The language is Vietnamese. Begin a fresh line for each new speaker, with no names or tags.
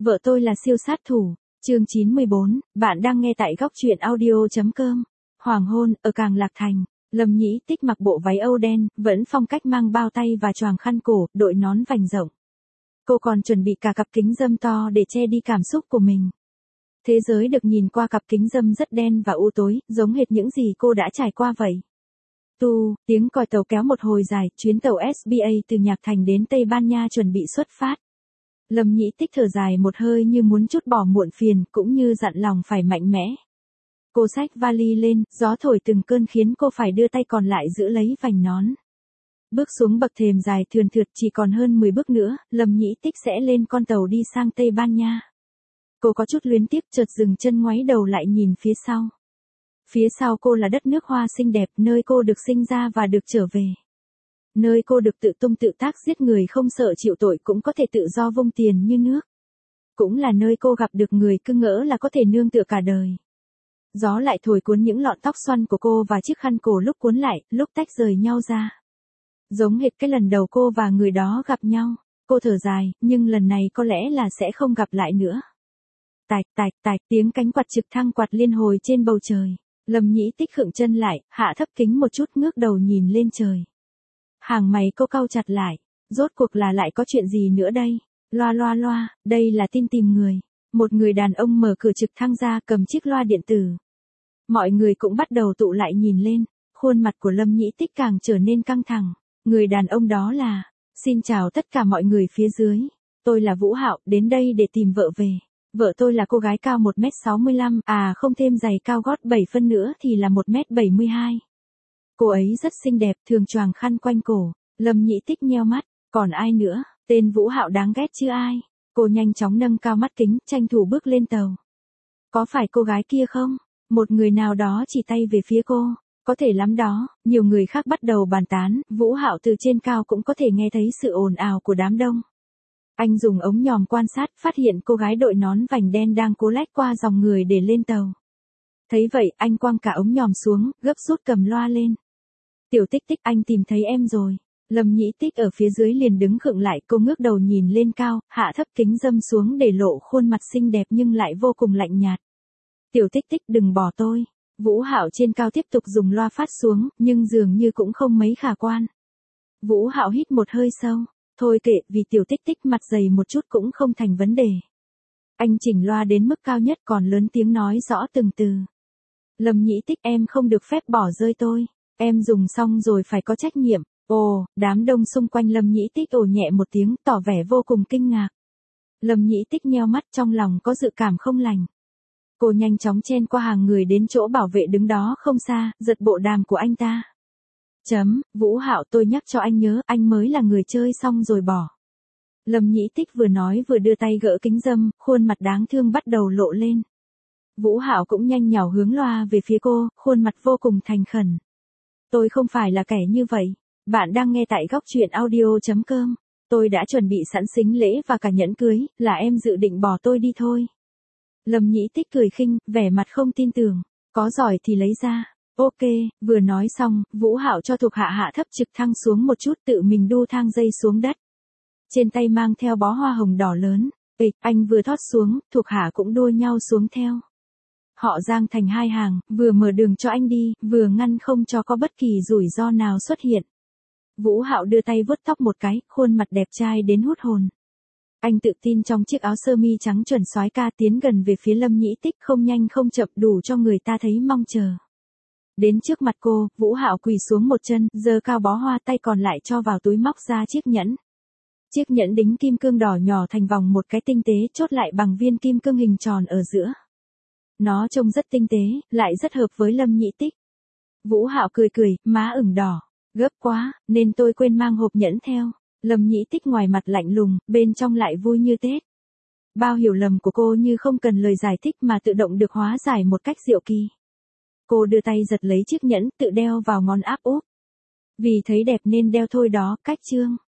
Vợ tôi là siêu sát thủ. Chương 94, bạn đang nghe tại góc truyện audio.com. Hoàng hôn, ở Càng Lạc Thành, Lâm Nhĩ Tích mặc bộ váy Âu đen, vẫn phong cách mang bao tay và choàng khăn cổ, đội nón vành rộng. Cô còn chuẩn bị cả cặp kính râm to để che đi cảm xúc của mình. Thế giới được nhìn qua cặp kính râm rất đen và u tối, giống hệt những gì cô đã trải qua vậy. Tiếng còi tàu kéo một hồi dài, chuyến tàu SBA từ Nhạc Thành đến Tây Ban Nha chuẩn bị xuất phát. Lâm Nhĩ Tích thở dài một hơi như muốn trút bỏ muộn phiền, cũng như dặn lòng phải mạnh mẽ. Cô xách vali lên, gió thổi từng cơn khiến cô phải đưa tay còn lại giữ lấy vành nón. Bước xuống bậc thềm dài thườn thượt, chỉ còn hơn 10 bước nữa, Lâm Nhĩ Tích sẽ lên con tàu đi sang Tây Ban Nha. Cô có chút luyến tiếc, chợt dừng chân ngoáy đầu lại nhìn phía sau. Phía sau cô là đất nước hoa xinh đẹp, nơi cô được sinh ra và được trở về. Nơi cô được tự tung tự tác giết người không sợ chịu tội, cũng có thể tự do vung tiền như nước. Cũng là nơi cô gặp được người cứ ngỡ là có thể nương tựa cả đời. Gió lại thổi cuốn những lọn tóc xoăn của cô và chiếc khăn cổ lúc cuốn lại, lúc tách rời nhau ra. Giống hệt cái lần đầu cô và người đó gặp nhau. Cô thở dài, nhưng lần này có lẽ là sẽ không gặp lại nữa. Tạch tạch tạch, tiếng cánh quạt trực thăng quạt liên hồi trên bầu trời. Lâm Nhĩ Tích khựng chân lại, hạ thấp kính một chút, ngước đầu nhìn lên trời. Hàng mày cô cau chặt lại. Rốt cuộc là lại có chuyện gì nữa đây? Loa, đây là tin tìm người. Một người đàn ông mở cửa trực thăng ra, cầm chiếc loa điện tử. Mọi người cũng bắt đầu tụ lại nhìn lên. Khuôn mặt của Lâm Nhĩ Tích càng trở nên căng thẳng. Người đàn ông đó là... Xin chào tất cả mọi người phía dưới. Tôi là Vũ Hạo, đến đây để tìm vợ về. Vợ tôi là cô gái cao 1m65, không thêm giày cao gót 7 phân nữa thì là 1m72. Cô ấy rất xinh đẹp, thường choàng khăn quanh cổ. Lâm Nhĩ Tích nheo mắt, còn ai nữa? Tên Vũ Hạo đáng ghét chứ ai? Cô nhanh chóng nâng cao mắt kính, tranh thủ bước lên tàu. Có phải cô gái kia không? Một người nào đó chỉ tay về phía cô. Có thể lắm đó. Nhiều người khác bắt đầu bàn tán. Vũ Hạo từ trên cao cũng có thể nghe thấy sự ồn ào của đám đông. Anh dùng ống nhòm quan sát, phát hiện cô gái đội nón vành đen đang cố lách qua dòng người để lên tàu. Thấy vậy, anh quăng cả ống nhòm xuống, gấp rút cầm loa lên. Tiểu Tích Tích, anh tìm thấy em rồi. Lâm Nhĩ Tích ở phía dưới liền đứng khựng lại, cô ngước đầu nhìn lên cao, hạ thấp kính râm xuống để lộ khuôn mặt xinh đẹp nhưng lại vô cùng lạnh nhạt. Tiểu Tích Tích, đừng bỏ tôi. Vũ Hạo trên cao tiếp tục dùng loa phát xuống, nhưng dường như cũng không mấy khả quan. Vũ Hạo hít một hơi sâu. Thôi kệ, vì Tiểu Tích Tích mặt dày một chút cũng không thành vấn đề. Anh chỉnh loa đến mức cao nhất, còn lớn tiếng nói rõ từng từ. Lâm Nhĩ Tích, em không được phép bỏ rơi tôi. Em dùng xong rồi phải có trách nhiệm. Ồ, đám đông xung quanh Lâm Nhĩ Tích ồ nhẹ một tiếng, tỏ vẻ vô cùng kinh ngạc. Lâm Nhĩ Tích nheo mắt, trong lòng có dự cảm không lành. Cô nhanh chóng chen qua hàng người đến chỗ bảo vệ đứng đó không xa, giật bộ đàm của anh ta. Vũ Hạo, tôi nhắc cho anh nhớ, anh mới là người chơi xong rồi bỏ. Lâm Nhĩ Tích vừa nói vừa đưa tay gỡ kính râm, khuôn mặt đáng thương bắt đầu lộ lên. Vũ Hạo cũng nhanh nhảu hướng loa về phía cô, khuôn mặt vô cùng thành khẩn. Tôi không phải là kẻ như vậy. Bạn đang nghe tại góc truyện audio.com. Tôi đã chuẩn bị sẵn sính lễ và cả nhẫn cưới, là em dự định bỏ tôi đi thôi. Lâm Nhĩ Tích cười khinh, vẻ mặt không tin tưởng. Có giỏi thì lấy ra. Ok, vừa nói xong, Vũ Hạo cho thuộc hạ hạ thấp trực thăng xuống một chút, tự mình đu thang dây xuống đất. Trên tay mang theo bó hoa hồng đỏ lớn. Anh vừa thoát xuống, thuộc hạ cũng đua nhau xuống theo. Họ giang thành hai hàng, vừa mở đường cho anh đi, vừa ngăn không cho có bất kỳ rủi ro nào xuất hiện. Vũ Hạo đưa tay vuốt tóc một cái, khuôn mặt đẹp trai đến hút hồn. Anh tự tin trong chiếc áo sơ mi trắng chuẩn soái ca tiến gần về phía Lâm Nhĩ Tích, không nhanh không chậm, đủ cho người ta thấy mong chờ. Đến trước mặt cô, Vũ Hạo quỳ xuống một chân, giơ cao bó hoa, tay còn lại cho vào túi móc ra chiếc nhẫn. Chiếc nhẫn đính kim cương đỏ nhỏ thành vòng một cái tinh tế, chốt lại bằng viên kim cương hình tròn ở giữa. Nó trông rất tinh tế, lại rất hợp với Lâm Nhĩ Tích. Vũ Hạo cười, má ửng đỏ. Gấp quá, nên tôi quên mang hộp nhẫn theo. Lâm Nhĩ Tích ngoài mặt lạnh lùng, bên trong lại vui như Tết. Bao hiểu lầm của cô như không cần lời giải thích mà tự động được hóa giải một cách diệu kỳ. Cô đưa tay giật lấy chiếc nhẫn, tự đeo vào ngón áp úp. Vì thấy đẹp nên đeo thôi đó, cách chương.